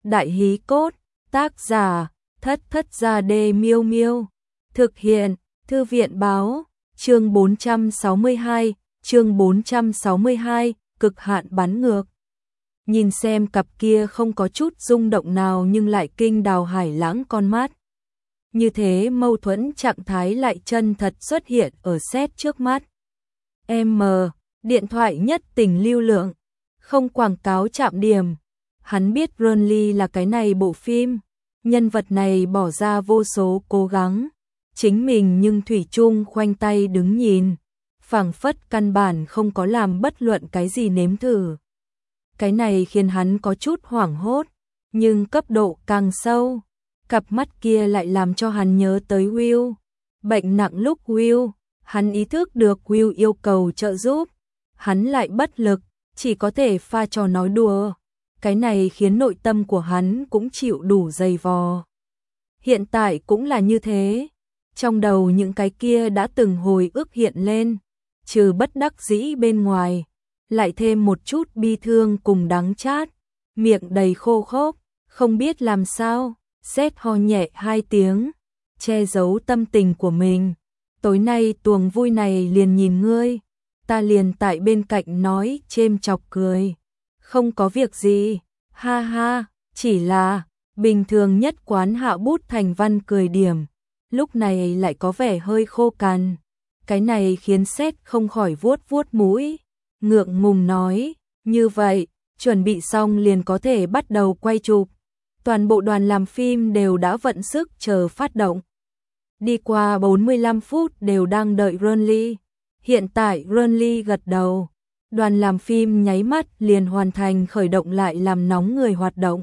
Đại hí cốt, tác giả, Thất Thất Gia Đê Miêu Miêu. Thực hiện, Thư viện báo, chương 462, cực hạn bắn ngược. Nhìn xem cặp kia không có chút rung động nào nhưng lại kinh đào hải lãng con mắt. Như thế mâu thuẫn trạng thái lại chân thật xuất hiện ở set trước mắt. Điện thoại nhất tình lưu lượng, không quảng cáo chạm điểm. Hắn biết Renly là cái này bộ phim, nhân vật này bỏ ra vô số cố gắng, chính mình nhưng thủy chung khoanh tay đứng nhìn, phảng phất căn bản không có làm bất luận cái gì nếm thử. Cái này khiến hắn có chút hoảng hốt, nhưng cấp độ càng sâu, cặp mắt kia lại làm cho hắn nhớ tới Will. Bệnh nặng lúc Will, hắn ý thức được Will yêu cầu trợ giúp, hắn lại bất lực, chỉ có thể pha trò nói đùa. Cái này khiến nội tâm của hắn cũng chịu đủ dày vò. Hiện tại cũng là như thế, trong đầu những cái kia đã từng hồi ức hiện lên, trừ bất đắc dĩ bên ngoài, lại thêm một chút bi thương cùng đắng chát, miệng đầy khô khốc, không biết làm sao, Sét ho nhẹ 2 tiếng, che giấu tâm tình của mình. Tối nay tuồng vui này liền nhìn ngươi, ta liền tại bên cạnh nói chêm chọc cười. Không có việc gì, ha ha, chỉ là, bình thường nhất quán hạ bút thành văn cười điểm, lúc này lại có vẻ hơi khô cằn. Cái này khiến Sét không khỏi vuốt vuốt mũi, ngượng ngùng nói, như vậy, chuẩn bị xong liền có thể bắt đầu quay chụp. Toàn bộ đoàn làm phim đều đã vận sức chờ phát động. Đi qua 45 phút đều đang đợi Renly. Hiện tại Renly gật đầu. Đoàn làm phim nháy mắt liền hoàn thành khởi động lại làm nóng người hoạt động.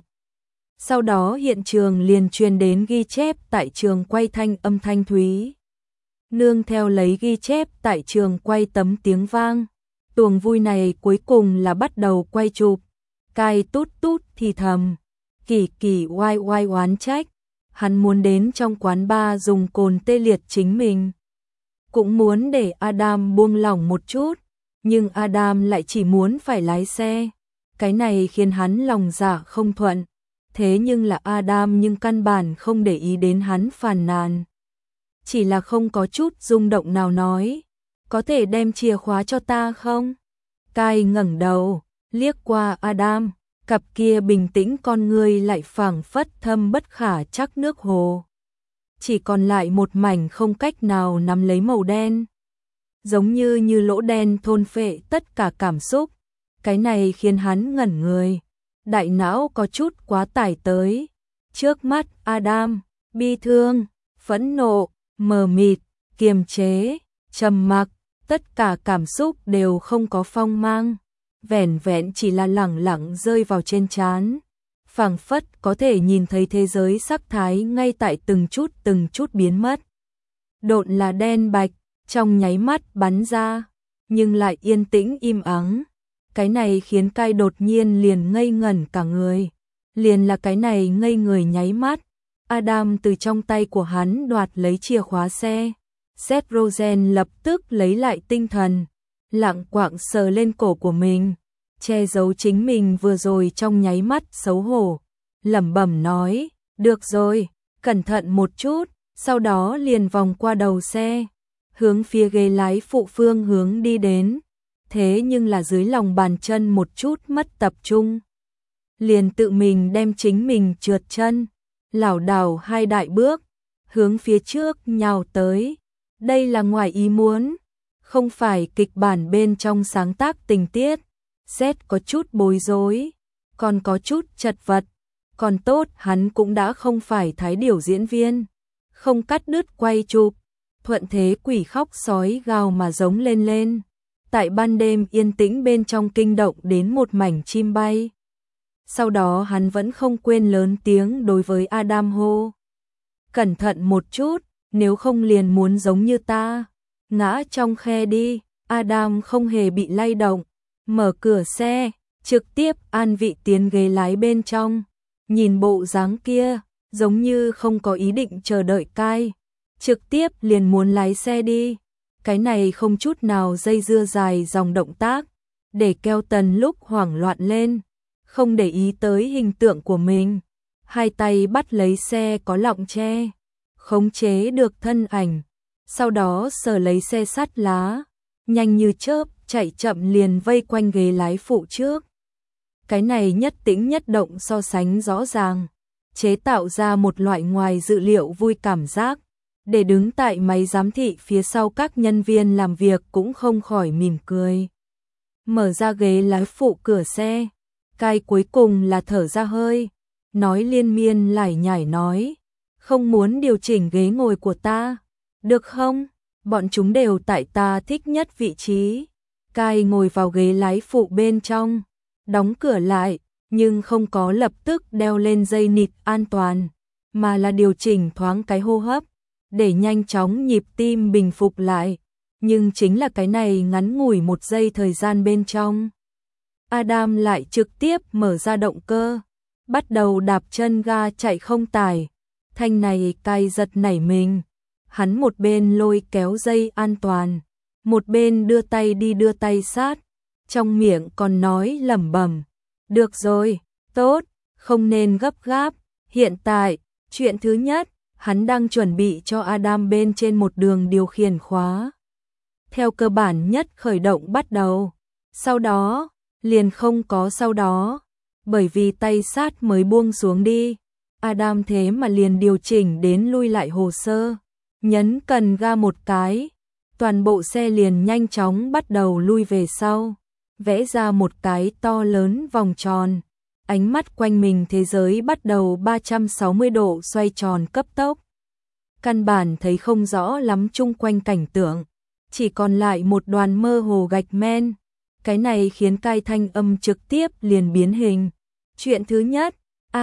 Sau đó hiện trường liền truyền đến ghi chép tại trường quay thanh âm thanh thúy. Nương theo lấy ghi chép tại trường quay tấm tiếng vang. Tuồng vui này cuối cùng là bắt đầu quay chụp. Cai tút tút thì thầm. Kỳ kỳ oai oai oán trách. Hắn muốn đến trong quán bar dùng cồn tê liệt chính mình. Cũng muốn để Adam buông lỏng một chút. Nhưng Adam lại chỉ muốn phải lái xe. Cái này khiến hắn lòng dạ không thuận. Thế nhưng là Adam nhưng căn bản không để ý đến hắn phàn nàn. Chỉ là không có chút rung động nào nói. Có thể đem chìa khóa cho ta không? Cai ngẩng đầu, liếc qua Adam. Cặp kia bình tĩnh con ngươi lại phảng phất thâm bất khả trắc nước hồ. Chỉ còn lại một mảnh không cách nào nắm lấy màu đen. Giống như lỗ đen thôn phệ tất cả cảm xúc. Cái này khiến hắn ngẩn người. Đại não có chút quá tải tới. Trước mắt Adam, bi thương, phẫn nộ, mờ mịt, kiềm chế, trầm mặc, tất cả cảm xúc đều không có phong mang. Vẻn vẹn chỉ là lẳng lặng rơi vào trên trán. Phảng phất có thể nhìn thấy thế giới sắc thái ngay tại từng chút biến mất. Độn là đen bạch, trong nháy mắt bắn ra, nhưng lại yên tĩnh im ắng. Cái này khiến Cai đột nhiên liền ngây ngẩn cả người. Liền là cái này ngây người nháy mắt, Adam từ trong tay của hắn đoạt lấy chìa khóa xe. Seth Rogen lập tức lấy lại tinh thần, lặng quạng sờ lên cổ của mình, che giấu chính mình vừa rồi trong nháy mắt xấu hổ, lẩm bẩm nói, được rồi, cẩn thận một chút, sau đó liền vòng qua đầu xe, hướng phía ghế lái phụ phương hướng đi đến, thế nhưng là dưới lòng bàn chân một chút mất tập trung. Liền tự mình đem chính mình trượt chân, lảo đảo 2 đại bước, hướng phía trước nhào tới. Đây là ngoài ý muốn, không phải kịch bản bên trong sáng tác tình tiết. Seth có chút bối rối, còn có chút chật vật, còn tốt hắn cũng đã không phải thái điểu diễn viên, không cắt đứt quay chụp, thuận thế quỷ khóc sói gào mà giống lên. Tại ban đêm yên tĩnh bên trong kinh động đến một mảnh chim bay. Sau đó hắn vẫn không quên lớn tiếng đối với Adam hô. Cẩn thận một chút, nếu không liền muốn giống như ta. Ngã trong khe đi, Adam không hề bị lay động. Mở cửa xe, trực tiếp an vị tiến ghế lái bên trong. Nhìn bộ dáng kia, giống như không có ý định chờ đợi Cai. Trực tiếp liền muốn lái xe đi. Cái này không chút nào dây dưa dài dòng động tác. Để Kelton lúc hoảng loạn lên. Không để ý tới hình tượng của mình. hai tay bắt lấy xe có lọng tre, khống chế được thân ảnh, sau đó sờ lấy xe sắt lá, nhanh như chớp, chạy chậm liền vây quanh ghế lái phụ trước. Cái này nhất tĩnh nhất động so sánh rõ ràng, chế tạo ra một loại ngoài dự liệu vui cảm giác, để đứng tại máy giám thị phía sau các nhân viên làm việc cũng không khỏi mỉm cười. Mở ra ghế lái phụ cửa xe, Kai cuối cùng là thở ra hơi, nói liên miên lải nhải nói, không muốn điều chỉnh ghế ngồi của ta, được không? Bọn chúng đều tại ta thích nhất vị trí. Kai ngồi vào ghế lái phụ bên trong, đóng cửa lại, nhưng không có lập tức đeo lên dây nịt an toàn, mà là điều chỉnh thoáng cái hô hấp, để nhanh chóng nhịp tim bình phục lại. Nhưng chính là cái này ngắn ngủi một giây thời gian bên trong, Adam lại trực tiếp mở ra động cơ, bắt đầu đạp chân ga chạy không tải. Thanh này Kai giật nảy mình, hắn một bên lôi kéo dây an toàn, một bên đưa tay đi đưa tay sát, trong miệng còn nói lẩm bẩm, được rồi, tốt, không nên gấp gáp, hiện tại, chuyện thứ nhất, hắn đang chuẩn bị cho Adam bên trên một đường điều khiển khóa. Theo cơ bản nhất khởi động bắt đầu, sau đó, liền không có sau đó, bởi vì tay sát mới buông xuống đi, Adam thế mà liền điều chỉnh đến lui lại hồ sơ, nhấn cần ga một cái, toàn bộ xe liền nhanh chóng bắt đầu lui về sau, vẽ ra một cái to lớn vòng tròn, ánh mắt quanh mình thế giới bắt đầu 360 độ xoay tròn cấp tốc. Căn bản thấy không rõ lắm chung quanh cảnh tượng, chỉ còn lại một đoàn mơ hồ gạch men. Cái này khiến Kai thanh âm trực tiếp liền biến hình. Chuyện thứ nhất,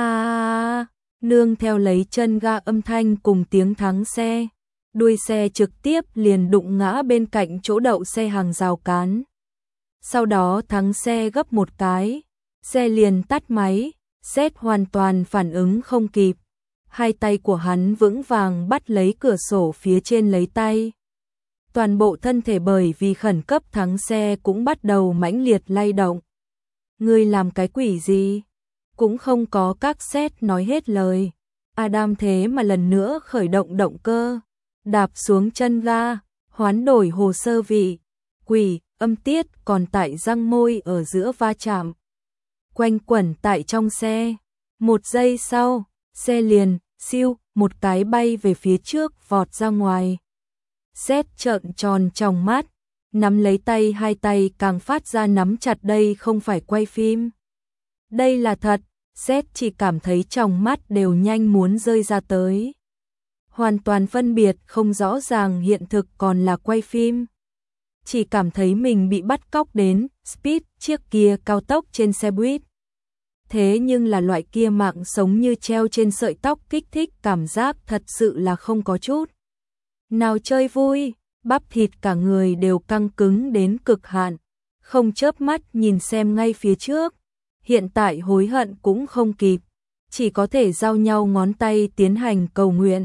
nương theo lấy chân ga âm thanh cùng tiếng thắng xe, đuôi xe trực tiếp liền đụng ngã bên cạnh chỗ đậu xe hàng rào cán. Sau đó thắng xe gấp một cái, xe liền tắt máy, Seth hoàn toàn phản ứng không kịp. Hai tay của hắn vững vàng bắt lấy cửa sổ phía trên lấy tay. Toàn bộ thân thể bởi vì khẩn cấp thắng xe cũng bắt đầu mãnh liệt lay động. Ngươi làm cái quỷ gì? Cũng không có các Seth nói hết lời. Adam thế mà lần nữa khởi động động cơ, đạp xuống chân ga, hoán đổi hồ sơ vị. Quỷ, âm tiết còn tại răng môi ở giữa va chạm. Quanh quẩn tại trong xe. Một giây sau, xe liền, siêu, một cái bay về phía trước vọt ra ngoài. Seth trợn tròn tròng mắt, nắm lấy tay hai tay càng phát ra nắm chặt đây không phải quay phim. Đây là thật, Seth chỉ cảm thấy tròng mắt đều nhanh muốn rơi ra tới. Hoàn toàn phân biệt không rõ ràng hiện thực còn là quay phim. Chỉ cảm thấy mình bị bắt cóc đến, Speed, chiếc kia cao tốc trên xe buýt. Thế nhưng là loại kia mạng sống như treo trên sợi tóc kích thích cảm giác thật sự là không có chút nào chơi vui, bắp thịt cả người đều căng cứng đến cực hạn, không chớp mắt nhìn xem ngay phía trước. Hiện tại hối hận cũng không kịp, chỉ có thể giao nhau ngón tay tiến hành cầu nguyện.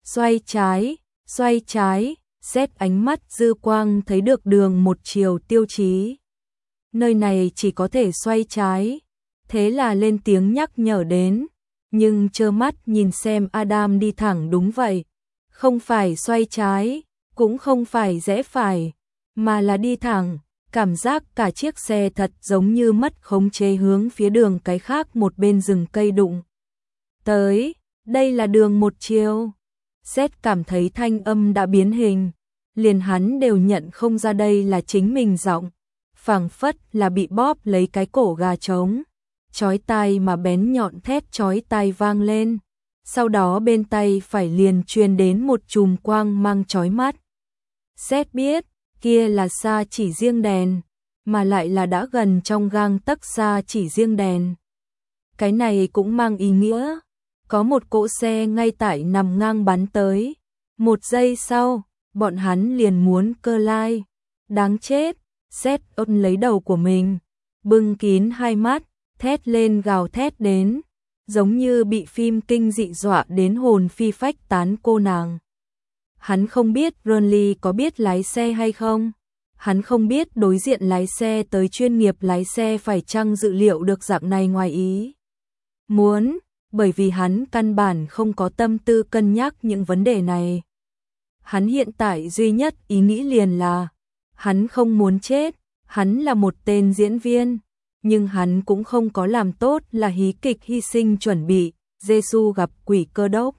Xoay trái, Seth ánh mắt dư quang thấy được đường một chiều tiêu chí. Nơi này chỉ có thể xoay trái, thế là lên tiếng nhắc nhở đến, nhưng trơ mắt nhìn xem Adam đi thẳng đúng vậy. Không phải xoay trái, cũng không phải rẽ phải, mà là đi thẳng, cảm giác cả chiếc xe thật giống như mất khống chế hướng phía đường cái khác một bên rừng cây đụng tới, đây là đường một chiều. Seth cảm thấy thanh âm đã biến hình, liền hắn đều nhận không ra đây là chính mình giọng, phảng phất là bị bóp lấy cái cổ gà trống, chói tai mà bén nhọn thét chói tai vang lên. Sau đó bên tay phải liền truyền đến một chùm quang mang chói mắt. Seth biết, kia là xa chỉ riêng đèn, mà lại là đã gần trong gang tấc xa chỉ riêng đèn. Cái này cũng mang ý nghĩa, có một cỗ xe ngay tại nằm ngang bắn tới. Một giây sau, bọn hắn liền muốn cơ lai. Đáng chết, Seth ôm lấy đầu của mình, bưng kín hai mắt, thét lên gào thét đến. Giống như bị phim kinh dị dọa đến hồn phi phách tán cô nàng. Hắn không biết Ronly có biết lái xe hay không. Hắn không biết đối diện lái xe tới chuyên nghiệp lái xe phải chăng dự liệu được dạng này ngoài ý. Muốn, bởi vì hắn căn bản không có tâm tư cân nhắc những vấn đề này. Hắn hiện tại duy nhất ý nghĩ liền là, hắn không muốn chết, hắn là một tên diễn viên, nhưng hắn cũng không có làm tốt là hí kịch hy sinh chuẩn bị, Giêsu gặp quỷ Cơ Đốc.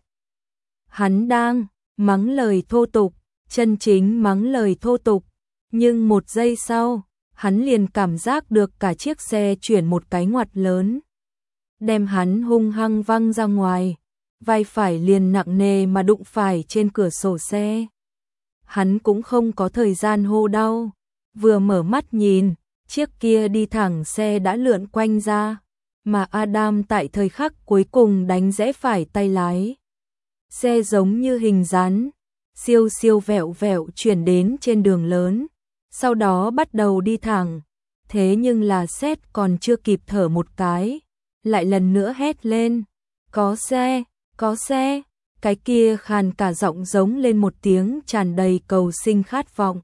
Hắn đang mắng lời thô tục, chân chính mắng lời thô tục, nhưng một giây sau, hắn liền cảm giác được cả chiếc xe chuyển một cái ngoặt lớn, đem hắn hung hăng văng ra ngoài, vai phải liền nặng nề mà đụng phải trên cửa sổ xe. Hắn cũng không có thời gian hô đau, vừa mở mắt nhìn, chiếc kia đi thẳng xe đã lượn quanh ra, mà Adam tại thời khắc cuối cùng đánh rẽ phải tay lái. Xe giống như hình rắn, siêu siêu vẹo vẹo chuyển đến trên đường lớn, sau đó bắt đầu đi thẳng. Thế nhưng là Seth còn chưa kịp thở một cái, lại lần nữa hét lên, có xe, có xe, cái kia khàn cả giọng giống lên một tiếng tràn đầy cầu sinh khát vọng.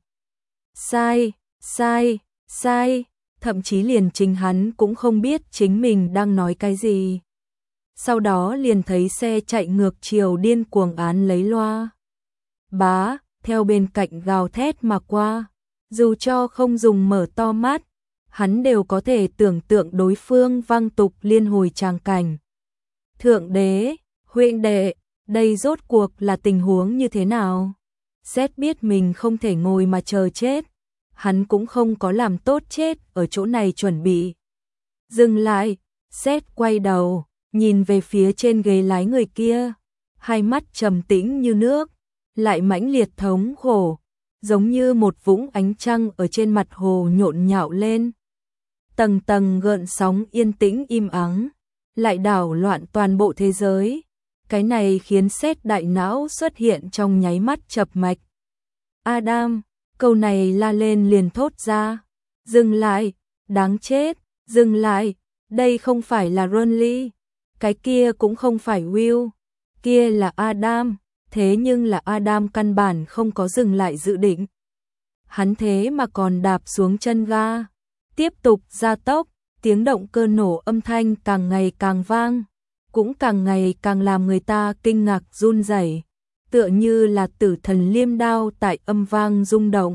Sai, sai, sai, thậm chí liền chính hắn cũng không biết chính mình đang nói cái gì. Sau đó liền thấy xe chạy ngược chiều điên cuồng án lấy loa. Bá, theo bên cạnh gào thét mà qua, dù cho không dùng mở to mắt, hắn đều có thể tưởng tượng đối phương vang tục liên hồi tràng cảnh. Thượng đế, huynh đệ, đây rốt cuộc là tình huống như thế nào? Seth biết mình không thể ngồi mà chờ chết, hắn cũng không có làm tốt chết ở chỗ này chuẩn bị. Dừng lại, Seth quay đầu, nhìn về phía trên ghế lái người kia, hai mắt trầm tĩnh như nước, lại mãnh liệt thống khổ, giống như một vũng ánh trăng ở trên mặt hồ nhộn nhạo lên. Tầng tầng gợn sóng yên tĩnh im ắng, lại đảo loạn toàn bộ thế giới. Cái này khiến Seth đại não xuất hiện trong nháy mắt chập mạch. Adam, câu này la lên liền thốt ra. Dừng lại, đáng chết, dừng lại, đây không phải là Ronly, cái kia cũng không phải Will, kia là Adam, thế nhưng là Adam căn bản không có dừng lại dự định. Hắn thế mà còn đạp xuống chân ga, tiếp tục gia tốc, tiếng động cơ nổ âm thanh càng ngày càng vang, cũng càng ngày càng làm người ta kinh ngạc run rẩy, tựa như là tử thần liêm đao tại âm vang rung động.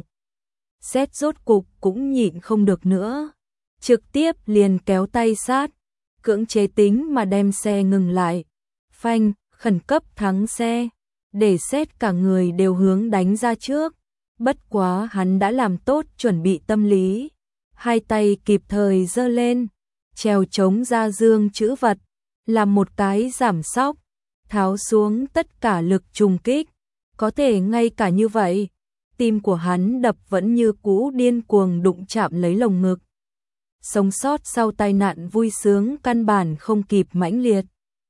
Seth rốt cục cũng nhịn không được nữa, trực tiếp liền kéo tay sát, cưỡng chế tính mà đem xe ngừng lại, phanh, khẩn cấp thắng xe, để Seth cả người đều hướng đánh ra trước. Bất quá hắn đã làm tốt chuẩn bị tâm lý, hai tay kịp thời giơ lên, trèo chống ra dương chữ vật, làm một cái giảm sóc, tháo xuống tất cả lực trùng kích. Có thể ngay cả như vậy, tim của hắn đập vẫn như cũ điên cuồng đụng chạm lấy lồng ngực. Sống sót sau tai nạn vui sướng căn bản không kịp mãnh liệt.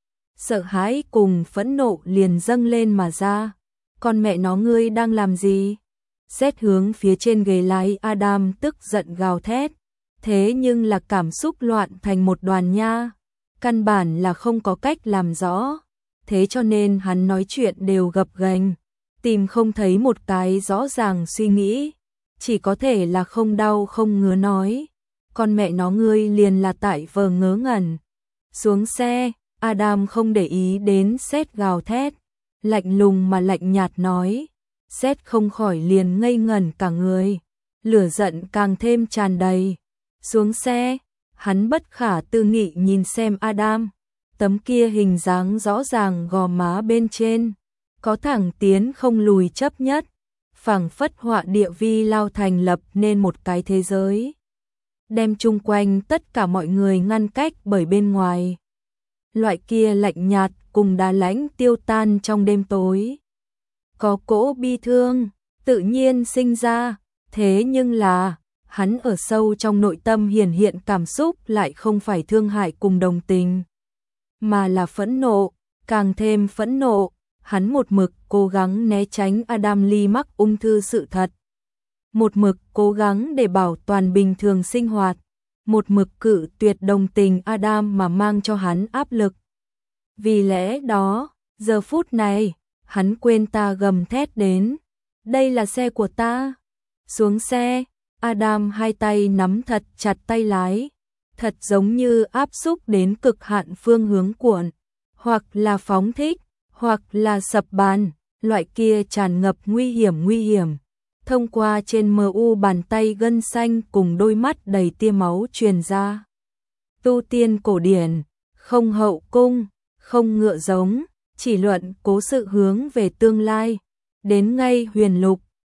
Sợ hãi cùng phẫn nộ liền dâng lên mà ra. Con mẹ nó ngươi đang làm gì? Seth hướng phía trên ghế lái Adam tức giận gào thét. Thế nhưng là cảm xúc loạn thành một đoàn nha. Căn bản là không có cách làm rõ. Thế cho nên hắn nói chuyện đều gập ghềnh, tìm không thấy một cái rõ ràng suy nghĩ. Chỉ có thể là không đau không ngứa nói. Con mẹ nó ngươi liền là tại vờ ngớ ngẩn. Xuống xe, Adam không để ý đến Seth gào thét, lạnh lùng mà lạnh nhạt nói. Seth không khỏi liền ngây ngẩn cả người, lửa giận càng thêm tràn đầy. Xuống xe, hắn bất khả tư nghị nhìn xem Adam, tấm kia hình dáng rõ ràng gò má bên trên, có thẳng tiến không lùi chấp nhất, phảng phất họa địa vi lao thành lập nên một cái thế giới, đem chung quanh tất cả mọi người ngăn cách bởi bên ngoài. Loại kia lạnh nhạt cùng đá lãnh tiêu tan trong đêm tối. Có cỗ bi thương, tự nhiên sinh ra, thế nhưng là, hắn ở sâu trong nội tâm hiển hiện cảm xúc lại không phải thương hại cùng đồng tình, mà là phẫn nộ, càng thêm phẫn nộ. Hắn một mực cố gắng né tránh Adam Lee mắc ung thư sự thật. Một mực cố gắng để bảo toàn bình thường sinh hoạt. Một mực cự tuyệt đồng tình Adam mà mang cho hắn áp lực. Vì lẽ đó, giờ phút này, hắn quên ta gầm thét đến. Đây là xe của ta. Xuống xe, Adam hai tay nắm thật chặt tay lái. Thật giống như áp xúc đến cực hạn phương hướng cuộn. hoặc là phóng thích, hoặc là sập bàn, loại kia tràn ngập nguy hiểm. Thông qua trên mu bàn tay gân xanh cùng đôi mắt đầy tia máu truyền ra. Tu tiên cổ điển, không hậu cung, không ngựa giống, chỉ luận cố sự hướng về tương lai. Đến ngay huyền lục,